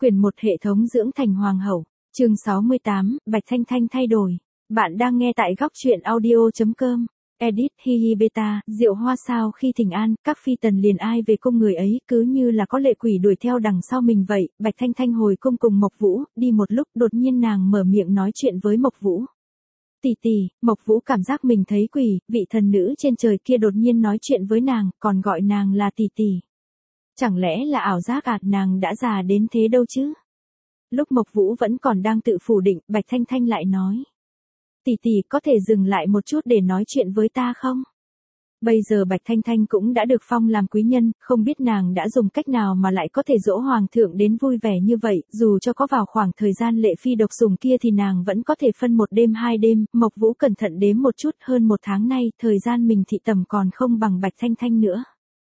Quyển 1 hệ thống dưỡng thành hoàng hậu, chương 68, Bạch Thanh Thanh thay đổi. Bạn đang nghe tại góc truyện audio.com. Edit Hihi Beta, Diệu Hoa sao khi thỉnh an, các phi tần liền ai về cung người ấy, cứ như là có lệ quỷ đuổi theo đằng sau mình vậy. Bạch Thanh Thanh hồi cung cùng Mộc Vũ, đi một lúc đột nhiên nàng mở miệng nói chuyện với Mộc Vũ. Tỷ tỷ, Mộc Vũ cảm giác mình thấy quỷ, vị thần nữ trên trời kia đột nhiên nói chuyện với nàng, còn gọi nàng là tỷ tỷ. Chẳng lẽ là ảo giác à, nàng đã già đến thế đâu chứ? Lúc Mộc Vũ vẫn còn đang tự phủ định, Bạch Thanh Thanh lại nói. Tỷ tỷ có thể dừng lại một chút để nói chuyện với ta không? Bây giờ Bạch Thanh Thanh cũng đã được phong làm quý nhân, không biết nàng đã dùng cách nào mà lại có thể dỗ hoàng thượng đến vui vẻ như vậy, dù cho có vào khoảng thời gian lệ phi độc dùng kia thì nàng vẫn có thể phân 1 đêm 2 đêm, Mộc Vũ cẩn thận đếm một chút, hơn 1 tháng nay, thời gian mình thị tầm còn không bằng Bạch Thanh Thanh nữa.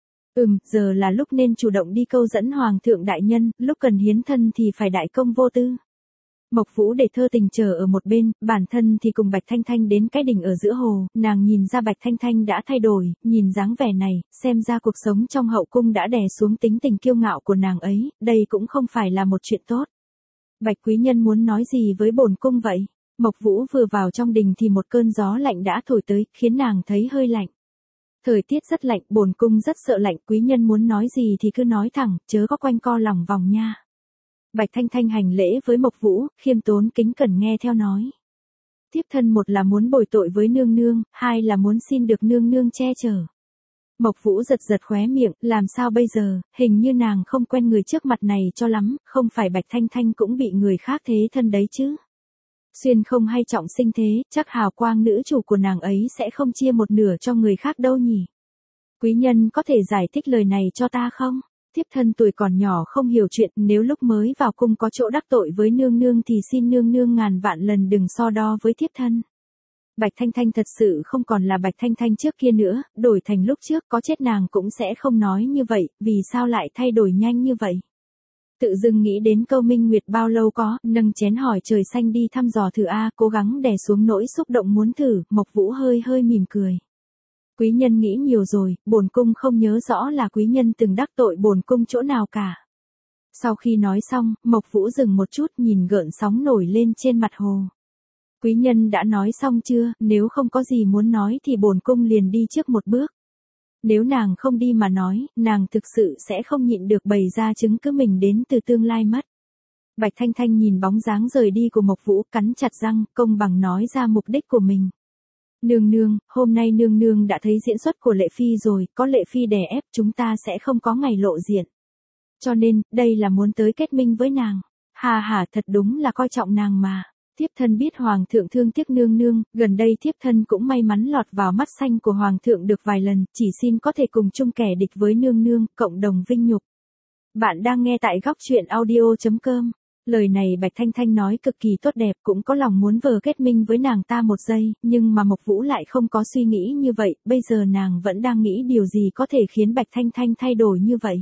Giờ là lúc nên chủ động đi câu dẫn hoàng thượng đại nhân, lúc cần hiến thân thì phải đại công vô tư. Mộc Vũ để thơ tình chờ ở một bên, bản thân thì cùng Bạch Thanh Thanh đến cái đỉnh ở giữa hồ, nàng nhìn ra Bạch Thanh Thanh đã thay đổi, nhìn dáng vẻ này, xem ra cuộc sống trong hậu cung đã đè xuống tính tình kiêu ngạo của nàng ấy, đây cũng không phải là một chuyện tốt. Bạch quý nhân muốn nói gì với bổn cung vậy? Mộc Vũ vừa vào trong đình thì một cơn gió lạnh đã thổi tới, khiến nàng thấy hơi lạnh. Thời tiết rất lạnh, bổn cung rất sợ lạnh, quý nhân muốn nói gì thì cứ nói thẳng, chớ có quanh co lòng vòng nha. Bạch Thanh Thanh hành lễ với Mộc Vũ, khiêm tốn kính cẩn nghe theo nói. Thiếp thân một là muốn bồi tội với nương nương, 2 là muốn xin được nương nương che chở. Mộc Vũ giật giật khóe miệng, làm sao bây giờ, hình như nàng không quen người trước mặt này cho lắm, không phải Bạch Thanh Thanh cũng bị người khác thế thân đấy chứ. Xuyên không hay trọng sinh thế, chắc hào quang nữ chủ của nàng ấy sẽ không chia 1/2 cho người khác đâu nhỉ. Quý nhân có thể giải thích lời này cho ta không? Thiếp thân tuổi còn nhỏ không hiểu chuyện, nếu lúc mới vào cung có chỗ đắc tội với nương nương thì xin nương nương ngàn vạn lần đừng so đo với thiếp thân. Bạch Thanh Thanh thật sự không còn là Bạch Thanh Thanh trước kia nữa, đổi thành lúc trước có chết nàng cũng sẽ không nói như vậy, vì sao lại thay đổi nhanh như vậy? Tự dưng nghĩ đến câu minh nguyệt bao lâu có, nâng chén hỏi trời xanh đi thăm dò thử a, cố gắng đè xuống nỗi xúc động muốn thử, Mộc Vũ hơi hơi mỉm cười. Quý nhân nghĩ nhiều rồi, bổn cung không nhớ rõ là quý nhân từng đắc tội bổn cung chỗ nào cả. Sau khi nói xong, Mộc Vũ dừng một chút nhìn gợn sóng nổi lên trên mặt hồ. Quý nhân đã nói xong chưa, nếu không có gì muốn nói thì bổn cung liền đi trước một bước. Nếu nàng không đi mà nói, nàng thực sự sẽ không nhịn được bày ra chứng cứ mình đến từ tương lai mất. Bạch Thanh Thanh nhìn bóng dáng rời đi của Mộc Vũ, cắn chặt răng, công bằng nói ra mục đích của mình. Nương nương, hôm nay nương nương đã thấy diễn xuất của Lệ Phi rồi, có Lệ Phi đè ép chúng ta sẽ không có ngày lộ diện. Cho nên, đây là muốn tới kết minh với nàng. Hà hà, thật đúng là coi trọng nàng mà. Thiếp thân biết hoàng thượng thương tiếc nương nương, gần đây thiếp thân cũng may mắn lọt vào mắt xanh của hoàng thượng được vài lần, chỉ xin có thể cùng chung kẻ địch với nương nương, cộng đồng vinh nhục. Bạn đang nghe tại góc truyện audio.com. Lời này Bạch Thanh Thanh nói cực kỳ tốt đẹp, cũng có lòng muốn vờ kết minh với nàng ta một giây, nhưng mà Mộc Vũ lại không có suy nghĩ như vậy, bây giờ nàng vẫn đang nghĩ điều gì có thể khiến Bạch Thanh Thanh thay đổi như vậy.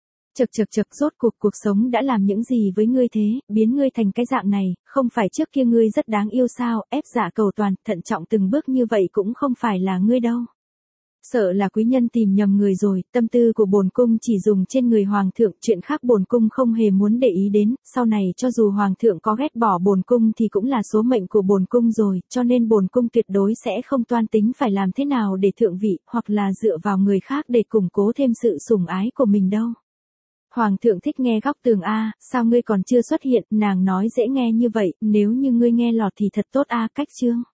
Chật, rốt cuộc sống đã làm những gì với ngươi thế, biến ngươi thành cái dạng này, không phải trước kia ngươi rất đáng yêu sao, ép dạ cầu toàn, thận trọng từng bước như vậy cũng không phải là ngươi đâu. Sợ là quý nhân tìm nhầm người rồi, tâm tư của bổn cung chỉ dùng trên người hoàng thượng, chuyện khác bổn cung không hề muốn để ý đến, sau này cho dù hoàng thượng có ghét bỏ bổn cung thì cũng là số mệnh của bổn cung rồi, cho nên bổn cung tuyệt đối sẽ không toan tính phải làm thế nào để thượng vị, hoặc là dựa vào người khác để củng cố thêm sự sủng ái của mình đâu. Hoàng thượng thích nghe góc tường a, sao ngươi còn chưa xuất hiện, nàng nói dễ nghe như vậy, nếu như ngươi nghe lọt thì thật tốt a, cách chương.